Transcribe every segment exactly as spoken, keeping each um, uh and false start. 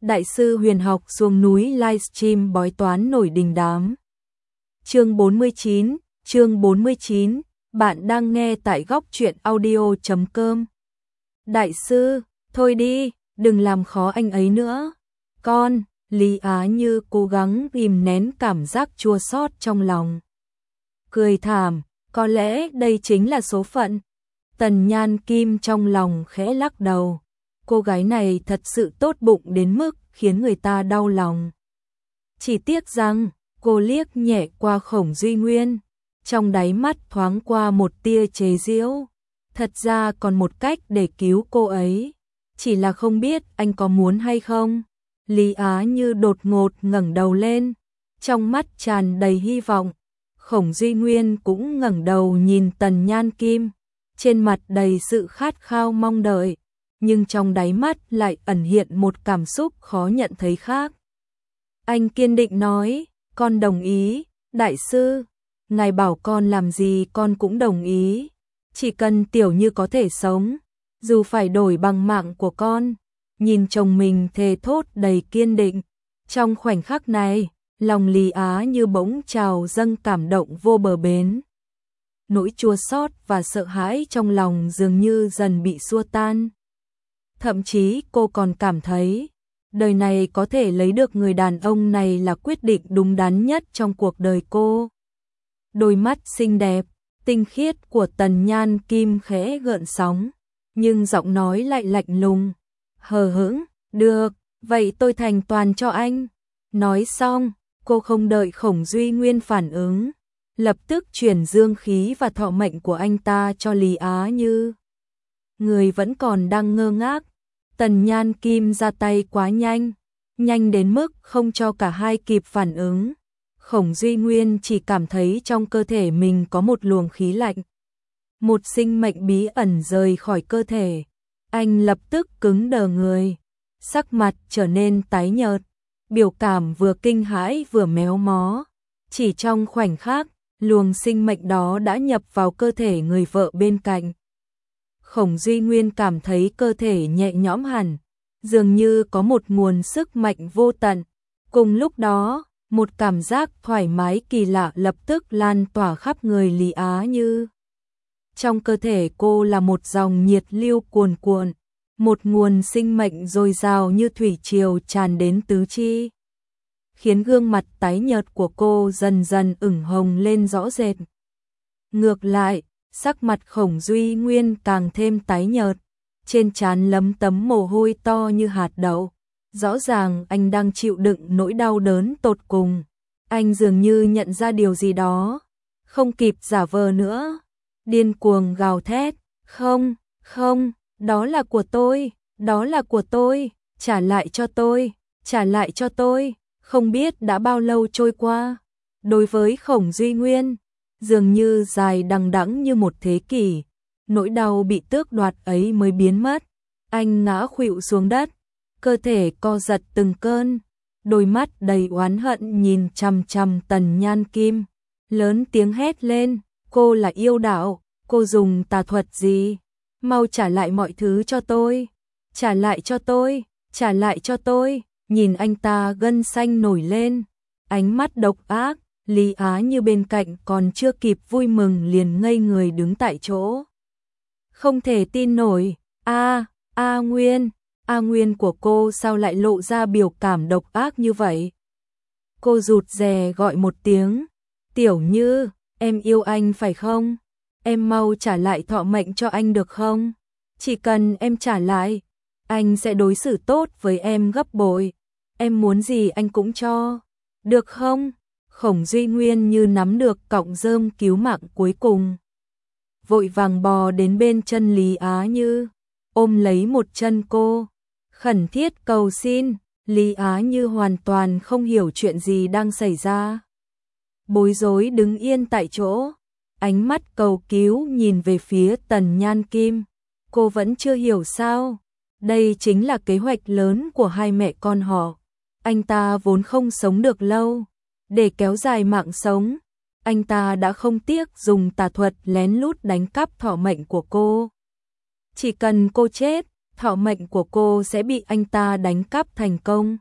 Đại sư huyền học xuống núi livestream bói toán nổi đình đám. Chương bốn mươi chín, chương bốn mươi chín, bạn đang nghe tại góc truyện audio chấm com. Đại sư, thôi đi, đừng làm khó anh ấy nữa. Con, Lý Á Như cố gắng kìm nén cảm giác chua xót trong lòng. Cười thảm, có lẽ đây chính là số phận. Tần Nhan Kim trong lòng khẽ lắc đầu. Cô gái này thật sự tốt bụng đến mức khiến người ta đau lòng. Chỉ tiếc rằng, cô liếc nhẹ qua Khổng Duy Nguyên, trong đáy mắt thoáng qua một tia chế giễu. Thật ra còn một cách để cứu cô ấy, chỉ là không biết anh có muốn hay không. Lý Á Như đột ngột ngẩng đầu lên, trong mắt tràn đầy hy vọng. Khổng Duy Nguyên cũng ngẩng đầu nhìn Tần Nhan Kim, trên mặt đầy sự khát khao mong đợi, nhưng trong đáy mắt lại ẩn hiện một cảm xúc khó nhận thấy khác. Anh kiên định nói, con đồng ý, đại sư, ngài bảo con làm gì con cũng đồng ý, chỉ cần Tiểu Như có thể sống, dù phải đổi bằng mạng của con. Nhìn chồng mình thề thốt đầy kiên định, trong khoảnh khắc này, lòng Lý Á Như bỗng trào dâng cảm động vô bờ bến. Nỗi chua xót và sợ hãi trong lòng dường như dần bị xua tan. Thậm chí cô còn cảm thấy, đời này có thể lấy được người đàn ông này là quyết định đúng đắn nhất trong cuộc đời cô. Đôi mắt xinh đẹp, tinh khiết của Tần Nhan Kim khẽ gợn sóng, nhưng giọng nói lại lạnh lùng, hờ hững, được, vậy tôi thành toàn cho anh. Nói xong, cô không đợi Khổng Duy Nguyên phản ứng, lập tức chuyển dương khí và thọ mệnh của anh ta cho Lý Á Như. Người vẫn còn đang ngơ ngác, Tần Nhan Kim ra tay quá nhanh, nhanh đến mức không cho cả hai kịp phản ứng. Khổng Duy Nguyên chỉ cảm thấy trong cơ thể mình có một luồng khí lạnh. Một sinh mệnh bí ẩn rời khỏi cơ thể. Anh lập tức cứng đờ người, sắc mặt trở nên tái nhợt, biểu cảm vừa kinh hãi vừa méo mó. Chỉ trong khoảnh khắc, luồng sinh mệnh đó đã nhập vào cơ thể người vợ bên cạnh. Khổng Duy Nguyên cảm thấy cơ thể nhẹ nhõm hẳn, dường như có một nguồn sức mạnh vô tận. Cùng lúc đó, một cảm giác thoải mái kỳ lạ lập tức lan tỏa khắp người Lý Á Như. Trong cơ thể cô là một dòng nhiệt lưu cuồn cuộn, một nguồn sinh mệnh dồi dào như thủy triều tràn đến tứ chi, khiến gương mặt tái nhợt của cô dần dần ửng hồng lên rõ rệt. Ngược lại, sắc mặt Khổng Duy Nguyên càng thêm tái nhợt, trên trán lấm tấm mồ hôi to như hạt đậu. Rõ ràng anh đang chịu đựng nỗi đau đớn tột cùng. Anh dường như nhận ra điều gì đó, không kịp giả vờ nữa, điên cuồng gào thét, không, không, đó là của tôi, đó là của tôi, trả lại cho tôi, trả lại cho tôi. Không biết đã bao lâu trôi qua, đối với Khổng Duy Nguyên, dường như dài đằng đẵng như một thế kỷ, nỗi đau bị tước đoạt ấy mới biến mất. Anh ngã khuỵu xuống đất, cơ thể co giật từng cơn, đôi mắt đầy oán hận nhìn chằm chằm Tần Nhan Kim, lớn tiếng hét lên, cô là yêu đạo, cô dùng tà thuật gì? Mau trả lại mọi thứ cho tôi, trả lại cho tôi, trả lại cho tôi. Nhìn anh ta gân xanh nổi lên, ánh mắt độc ác, Lý Á Như bên cạnh còn chưa kịp vui mừng liền ngây người đứng tại chỗ. Không thể tin nổi, a, A Nguyên, A Nguyên của cô sao lại lộ ra biểu cảm độc ác như vậy? Cô rụt rè gọi một tiếng, Tiểu Như, em yêu anh phải không? Em mau trả lại thọ mệnh cho anh được không? Chỉ cần em trả lại, anh sẽ đối xử tốt với em gấp bội. Em muốn gì anh cũng cho, được không? Khổng Duy Nguyên như nắm được cọng rơm cứu mạng cuối cùng, vội vàng bò đến bên chân Lý Á Như, ôm lấy một chân cô, khẩn thiết cầu xin. Lý Á Như hoàn toàn không hiểu chuyện gì đang xảy ra, bối rối đứng yên tại chỗ, ánh mắt cầu cứu nhìn về phía Tần Nhan Kim. Cô vẫn chưa hiểu sao, đây chính là kế hoạch lớn của hai mẹ con họ. Anh ta vốn không sống được lâu, để kéo dài mạng sống, anh ta đã không tiếc dùng tà thuật lén lút đánh cắp thọ mệnh của cô. Chỉ cần cô chết, thọ mệnh của cô sẽ bị anh ta đánh cắp thành công.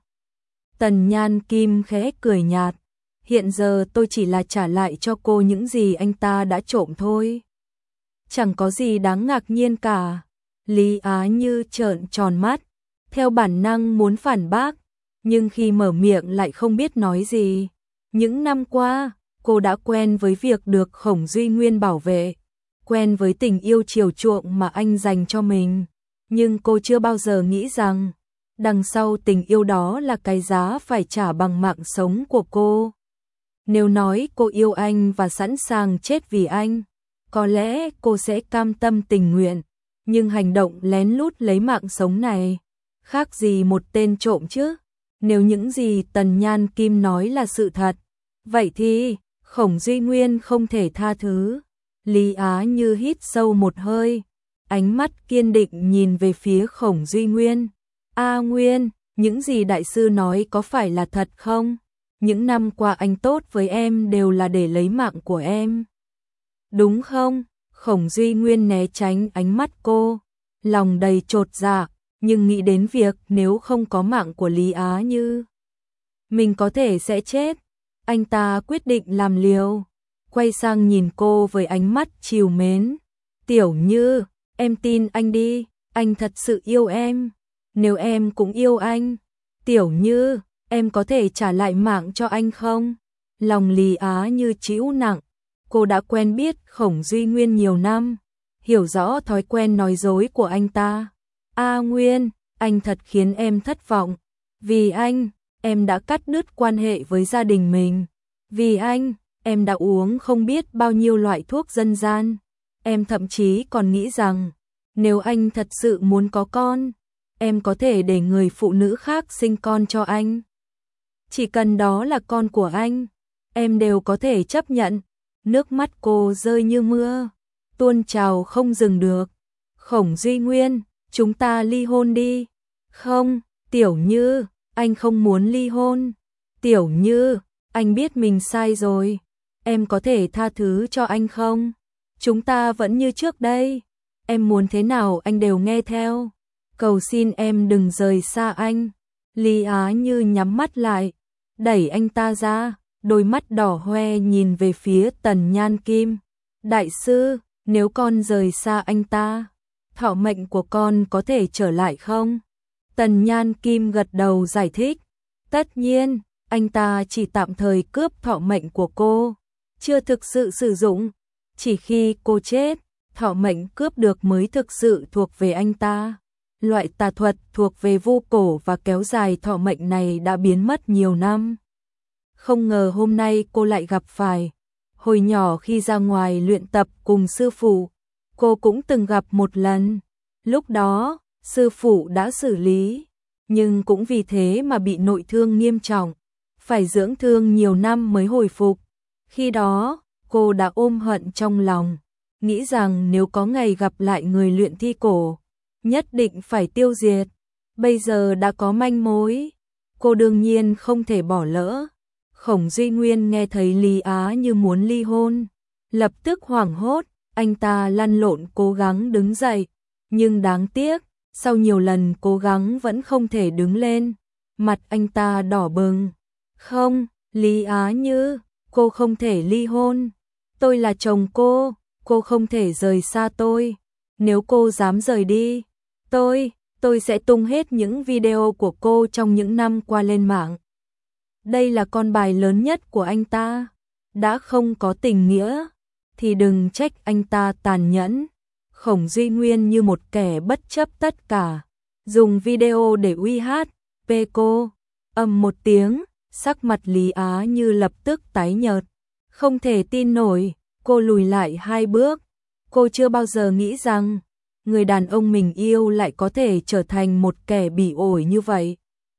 Tần Nhan Kim khẽ cười nhạt, hiện giờ tôi chỉ là trả lại cho cô những gì anh ta đã trộm thôi. Chẳng có gì đáng ngạc nhiên cả. Lý Á Như trợn tròn mắt, theo bản năng muốn phản bác, nhưng khi mở miệng lại không biết nói gì. Những năm qua, cô đã quen với việc được Khổng Duy Nguyên bảo vệ, quen với tình yêu chiều chuộng mà anh dành cho mình, nhưng cô chưa bao giờ nghĩ rằng đằng sau tình yêu đó là cái giá phải trả bằng mạng sống của cô. Nếu nói cô yêu anh và sẵn sàng chết vì anh, có lẽ cô sẽ cam tâm tình nguyện, nhưng hành động lén lút lấy mạng sống này, khác gì một tên trộm chứ? Nếu những gì Tần Nhan Kim nói là sự thật, vậy thì Khổng Duy Nguyên không thể tha thứ. Lý Á Như hít sâu một hơi, ánh mắt kiên định nhìn về phía Khổng Duy Nguyên. A Nguyên, những gì đại sư nói có phải là thật không? Những năm qua anh tốt với em đều là để lấy mạng của em, đúng không? Khổng Duy Nguyên né tránh ánh mắt cô, lòng đầy chột dạ, nhưng nghĩ đến việc nếu không có mạng của Lý Á Như, mình có thể sẽ chết. Anh ta quyết định làm liều, quay sang nhìn cô với ánh mắt trìu mến. Tiểu Như, em tin anh đi, anh thật sự yêu em. Nếu em cũng yêu anh, Tiểu Như, em có thể trả lại mạng cho anh không? Lòng Lý Á Như trĩu nặng, cô đã quen biết Khổng Duy Nguyên nhiều năm, hiểu rõ thói quen nói dối của anh ta. A Nguyên, anh thật khiến em thất vọng. Vì anh, em đã cắt đứt quan hệ với gia đình mình. Vì anh, em đã uống không biết bao nhiêu loại thuốc dân gian. Em thậm chí còn nghĩ rằng, nếu anh thật sự muốn có con, em có thể để người phụ nữ khác sinh con cho anh. Chỉ cần đó là con của anh, em đều có thể chấp nhận. Nước mắt cô rơi như mưa, tuôn trào không dừng được. Khổng Duy Nguyên, chúng ta ly hôn đi. Không, Tiểu Như, anh không muốn ly hôn. Tiểu Như, anh biết mình sai rồi. Em có thể tha thứ cho anh không? Chúng ta vẫn như trước đây. Em muốn thế nào anh đều nghe theo. Cầu xin em đừng rời xa anh. Lý Á Như nhắm mắt lại, đẩy anh ta ra, đôi mắt đỏ hoe nhìn về phía Tần Nhan Kim. Đại sư, nếu con rời xa anh ta, thọ mệnh của con có thể trở lại không? Tần Nhan Kim gật đầu giải thích. Tất nhiên, anh ta chỉ tạm thời cướp thọ mệnh của cô, chưa thực sự sử dụng. Chỉ khi cô chết, thọ mệnh cướp được mới thực sự thuộc về anh ta. Loại tà thuật thuộc về vu cổ và kéo dài thọ mệnh này đã biến mất nhiều năm. Không ngờ hôm nay cô lại gặp phải. Hồi nhỏ khi ra ngoài luyện tập cùng sư phụ, cô cũng từng gặp một lần. Lúc đó, sư phụ đã xử lý, nhưng cũng vì thế mà bị nội thương nghiêm trọng, phải dưỡng thương nhiều năm mới hồi phục. Khi đó, cô đã ôm hận trong lòng, nghĩ rằng nếu có ngày gặp lại người luyện thi cổ, nhất định phải tiêu diệt. Bây giờ đã có manh mối, cô đương nhiên không thể bỏ lỡ. Khổng Duy Nguyên nghe thấy Lý Á Như muốn ly hôn, lập tức hoảng hốt, anh ta lăn lộn cố gắng đứng dậy, nhưng đáng tiếc, sau nhiều lần cố gắng vẫn không thể đứng lên, mặt anh ta đỏ bừng. Không, Lý Á Như, cô không thể ly hôn, tôi là chồng cô, cô không thể rời xa tôi, nếu cô dám rời đi, tôi, tôi sẽ tung hết những video của cô trong những năm qua lên mạng. Đây là con bài lớn nhất của anh ta, đã không có tình nghĩa, thì đừng trách anh ta tàn nhẫn. Khổng Duy Nguyên như một kẻ bất chấp tất cả, dùng video để uy hát, pê cô, ầm một tiếng, sắc mặt Lý Á Như lập tức tái nhợt, không thể tin nổi, cô lùi lại hai bước, cô chưa bao giờ nghĩ rằng, người đàn ông mình yêu lại có thể trở thành một kẻ bỉ ổi như vậy.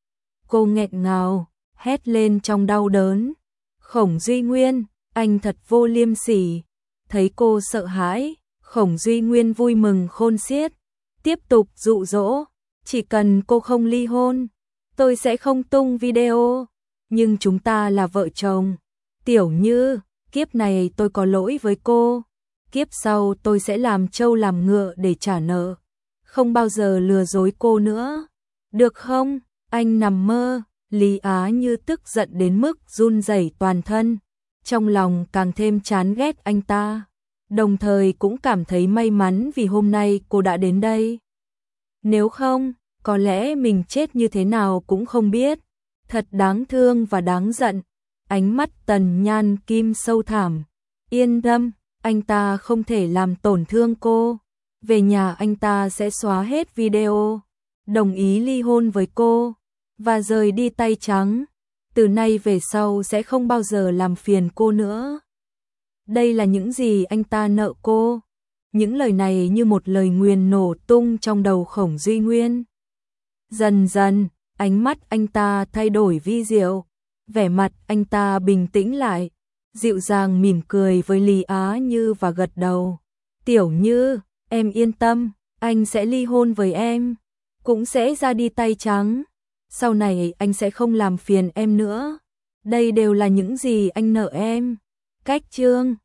Cô nghẹn ngào, hét lên trong đau đớn. Khổng Duy Nguyên, anh thật vô liêm sỉ. Thấy cô sợ hãi, Khổng Duy Nguyên vui mừng khôn xiết, tiếp tục dụ dỗ, chỉ cần cô không ly hôn, tôi sẽ không tung video, nhưng chúng ta là vợ chồng. Tiểu Như, kiếp này tôi có lỗi với cô, kiếp sau tôi sẽ làm trâu làm ngựa để trả nợ. không bao giờ lừa dối cô nữa. Được không? Anh nằm mơ. Lý Á Như tức giận đến mức run rẩy toàn thân, trong lòng càng thêm chán ghét anh ta, đồng thời cũng cảm thấy may mắn vì hôm nay cô đã đến đây. Nếu không, có lẽ mình chết như thế nào cũng không biết. Thật đáng thương và đáng giận. Ánh mắt Tần Nhan Kim sâu thẳm. Yên tâm, anh ta không thể làm tổn thương cô. Về nhà anh ta sẽ xóa hết video, đồng ý ly hôn với cô và rời đi tay trắng. Từ nay về sau sẽ không bao giờ làm phiền cô nữa. Đây là những gì anh ta nợ cô. Những lời này như một lời nguyền nổ tung trong đầu Khổng Duy Nguyên. Dần dần, ánh mắt anh ta thay đổi vi diệu, vẻ mặt anh ta bình tĩnh lại, dịu dàng mỉm cười với Lý Á Như và gật đầu. Tiểu Như, em yên tâm, anh sẽ ly hôn với em, cũng sẽ ra đi tay trắng. Sau này anh sẽ không làm phiền em nữa. Đây đều là những gì anh nợ em. Cách chương